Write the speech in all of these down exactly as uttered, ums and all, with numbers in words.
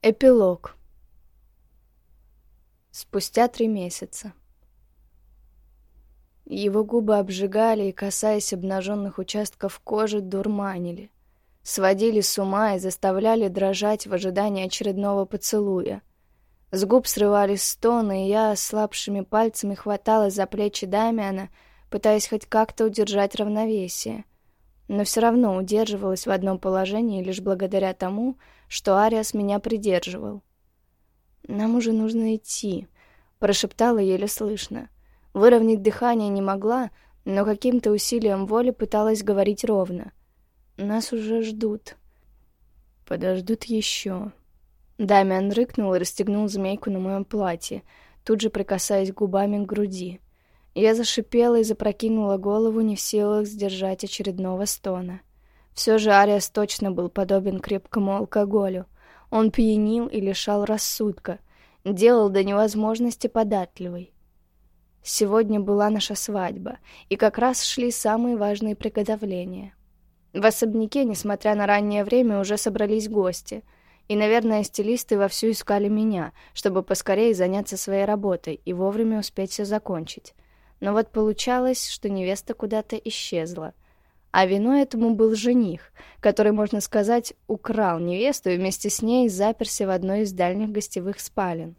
Эпилог. Спустя три месяца. Его губы обжигали и, касаясь обнаженных участков кожи, дурманили, сводили с ума и заставляли дрожать в ожидании очередного поцелуя. С губ срывались стоны, и я ослабшими пальцами хваталась за плечи Дамиана, пытаясь хоть как-то удержать равновесие. Но все равно удерживалась в одном положении лишь благодаря тому, что Ариас меня придерживал. «Нам уже нужно идти», — прошептала еле слышно. Выровнять дыхание не могла, но каким-то усилием воли пыталась говорить ровно. «Нас уже ждут». «Подождут еще». Дамиан рыкнул и расстегнул змейку на моем платье, тут же прикасаясь губами к груди. Я зашипела и запрокинула голову, не в силах сдержать очередного стона. Все же Ариас точно был подобен крепкому алкоголю. Он пьянил и лишал рассудка, делал до невозможности податливой. Сегодня была наша свадьба, и как раз шли самые важные приготовления. В особняке, несмотря на раннее время, уже собрались гости, и, наверное, стилисты вовсю искали меня, чтобы поскорее заняться своей работой и вовремя успеть все закончить. Но вот получалось, что невеста куда-то исчезла. А виной этому был жених, который, можно сказать, украл невесту и вместе с ней заперся в одной из дальних гостевых спален.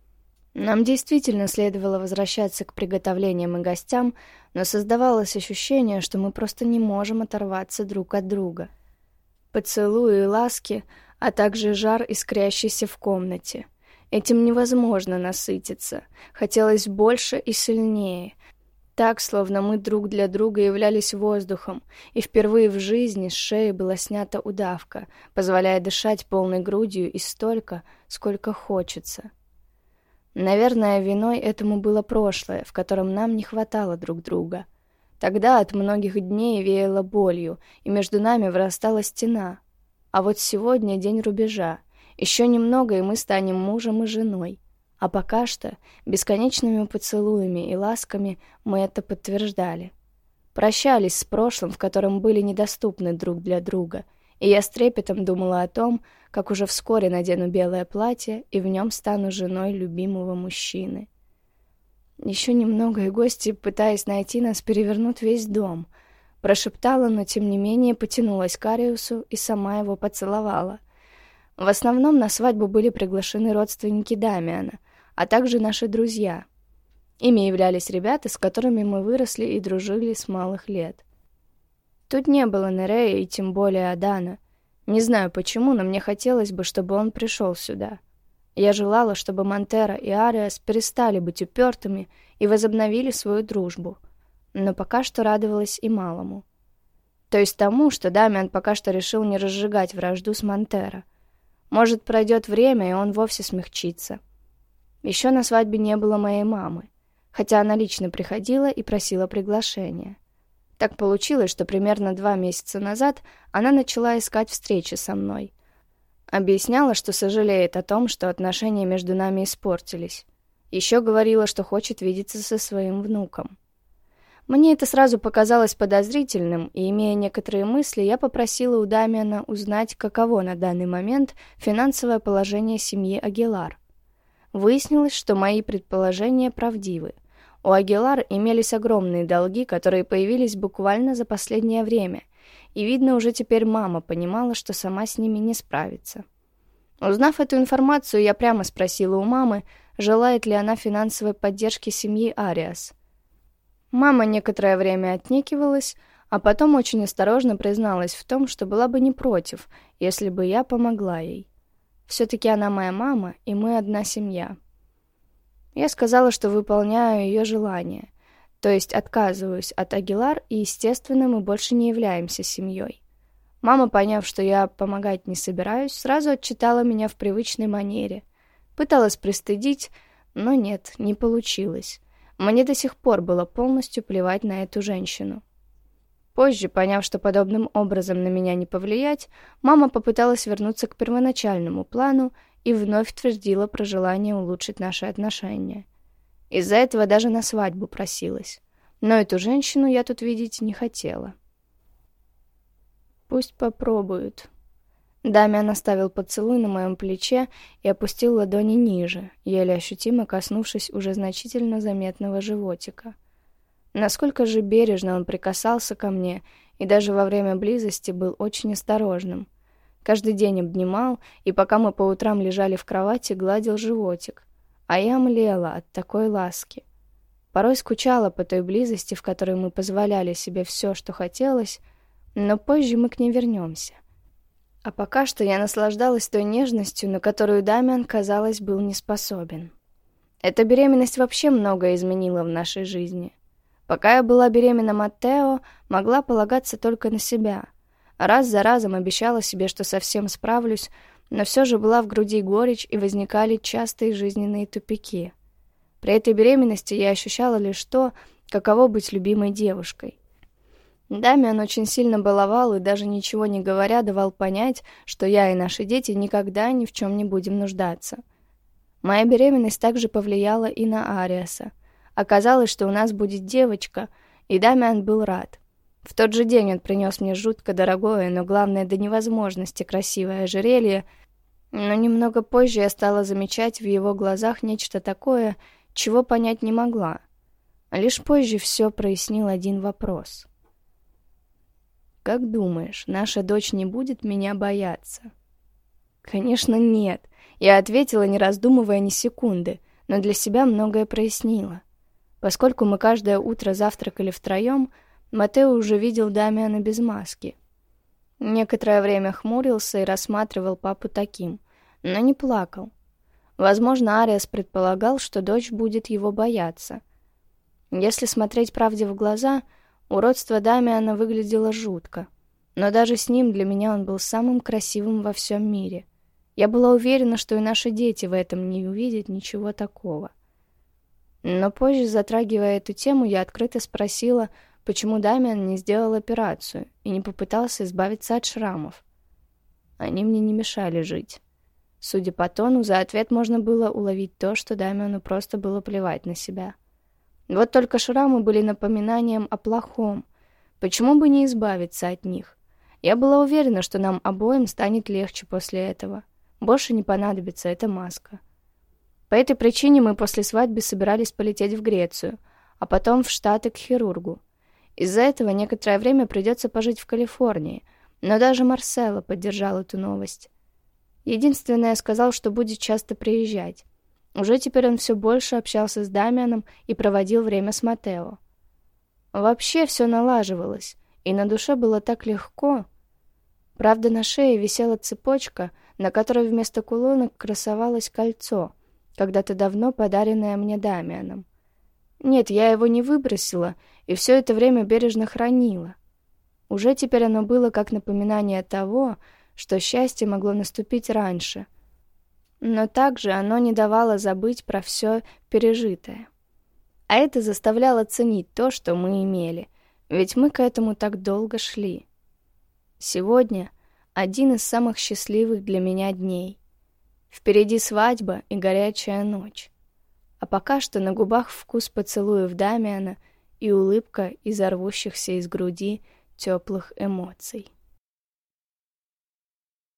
Нам действительно следовало возвращаться к приготовлениям и гостям, но создавалось ощущение, что мы просто не можем оторваться друг от друга. Поцелуи и ласки, а также жар, искрящийся в комнате. Этим невозможно насытиться. Хотелось больше и сильнее. Так, словно мы друг для друга являлись воздухом, и впервые в жизни с шеи была снята удавка, позволяя дышать полной грудью и столько, сколько хочется. Наверное, виной этому было прошлое, в котором нам не хватало друг друга. Тогда от многих дней веяло болью, и между нами вырастала стена. А вот сегодня день рубежа. Еще немного, и мы станем мужем и женой. А пока что бесконечными поцелуями и ласками мы это подтверждали. Прощались с прошлым, в котором были недоступны друг для друга, и я с трепетом думала о том, как уже вскоре надену белое платье и в нем стану женой любимого мужчины. Еще немного, и гости, пытаясь найти нас, перевернут весь дом. Прошептала, но тем не менее потянулась к Ариусу и сама его поцеловала. В основном на свадьбу были приглашены родственники Дамиана, а также наши друзья. Ими являлись ребята, с которыми мы выросли и дружили с малых лет. Тут не было Нерея и тем более Адана. Не знаю почему, но мне хотелось бы, чтобы он пришел сюда. Я желала, чтобы Монтера и Ариас перестали быть упертыми и возобновили свою дружбу. Но пока что радовалась и малому. То есть тому, что Дамиан пока что решил не разжигать вражду с Монтера. Может, пройдет время, и он вовсе смягчится. Еще на свадьбе не было моей мамы, хотя она лично приходила и просила приглашения. Так получилось, что примерно два месяца назад она начала искать встречи со мной. Объясняла, что сожалеет о том, что отношения между нами испортились. Еще говорила, что хочет видеться со своим внуком. Мне это сразу показалось подозрительным, и, имея некоторые мысли, я попросила у Дамиана узнать, каково на данный момент финансовое положение семьи Агилар. Выяснилось, что мои предположения правдивы. У Агилар имелись огромные долги, которые появились буквально за последнее время, и, видно, уже теперь мама понимала, что сама с ними не справится. Узнав эту информацию, я прямо спросила у мамы, желает ли она финансовой поддержки семьи Ариас. Мама некоторое время отнекивалась, а потом очень осторожно призналась в том, что была бы не против, если бы я помогла ей. Все-таки она моя мама, и мы одна семья. Я сказала, что выполняю ее желание, то есть отказываюсь от Агилар, и, естественно, мы больше не являемся семьей. Мама, поняв, что я помогать не собираюсь, сразу отчитала меня в привычной манере. Пыталась пристыдить, но нет, не получилось. Мне до сих пор было полностью плевать на эту женщину. Позже, поняв, что подобным образом на меня не повлиять, мама попыталась вернуться к первоначальному плану и вновь твердила про желание улучшить наши отношения. Из-за этого даже на свадьбу просилась. Но эту женщину я тут видеть не хотела. «Пусть попробуют». Дамиан оставил поцелуй на моем плече и опустил ладони ниже, еле ощутимо коснувшись уже значительно заметного животика. Насколько же бережно он прикасался ко мне, и даже во время близости был очень осторожным. Каждый день обнимал, и пока мы по утрам лежали в кровати, гладил животик, а я млела от такой ласки. Порой скучала по той близости, в которой мы позволяли себе все, что хотелось, но позже мы к ней вернемся. А пока что я наслаждалась той нежностью, на которую Дамиан, казалось, был не способен. Эта беременность вообще многое изменила в нашей жизни. Пока я была беременна Маттео, могла полагаться только на себя. Раз за разом обещала себе, что совсем справлюсь, но все же была в груди горечь, и возникали частые жизненные тупики. При этой беременности я ощущала лишь то, каково быть любимой девушкой. Дамиан очень сильно баловал и, даже ничего не говоря, давал понять, что я и наши дети никогда ни в чем не будем нуждаться. Моя беременность также повлияла и на Ариаса. Оказалось, что у нас будет девочка, и Дамиан был рад. В тот же день он принес мне жутко дорогое, но главное до невозможности красивое ожерелье, но немного позже я стала замечать в его глазах нечто такое, чего понять не могла. Лишь позже все прояснил один вопрос. «Как думаешь, наша дочь не будет меня бояться?» «Конечно, нет», — я ответила, не раздумывая ни секунды, но для себя многое прояснила. Поскольку мы каждое утро завтракали втроем, Маттео уже видел Дамиана без маски. Некоторое время хмурился и рассматривал папу таким, но не плакал. Возможно, Ариас предполагал, что дочь будет его бояться. Если смотреть правде в глаза, уродство Дамиана выглядело жутко, но даже с ним для меня он был самым красивым во всем мире. Я была уверена, что и наши дети в этом не увидят ничего такого. Но позже, затрагивая эту тему, я открыто спросила, почему Дамиан не сделал операцию и не попытался избавиться от шрамов. Они мне не мешали жить. Судя по тону, за ответ можно было уловить то, что Дамиану просто было плевать на себя. Вот только шрамы были напоминанием о плохом. Почему бы не избавиться от них? Я была уверена, что нам обоим станет легче после этого. Больше не понадобится эта маска. По этой причине мы после свадьбы собирались полететь в Грецию, а потом в Штаты к хирургу. Из-за этого некоторое время придется пожить в Калифорнии, но даже Марсело поддержал эту новость. Единственное, сказал, что будет часто приезжать. Уже теперь он все больше общался с Дамианом и проводил время с Маттео. Вообще все налаживалось, и на душе было так легко. Правда, на шее висела цепочка, на которой вместо кулона красовалось кольцо, когда-то давно подаренное мне Дамианом. Нет, я его не выбросила, и все это время бережно хранила. Уже теперь оно было как напоминание того, что счастье могло наступить раньше. Но также оно не давало забыть про все пережитое. А это заставляло ценить то, что мы имели, ведь мы к этому так долго шли. Сегодня один из самых счастливых для меня дней. Впереди свадьба и горячая ночь. А пока что на губах вкус поцелуев Дамиана и улыбка из рвущихся из груди теплых эмоций.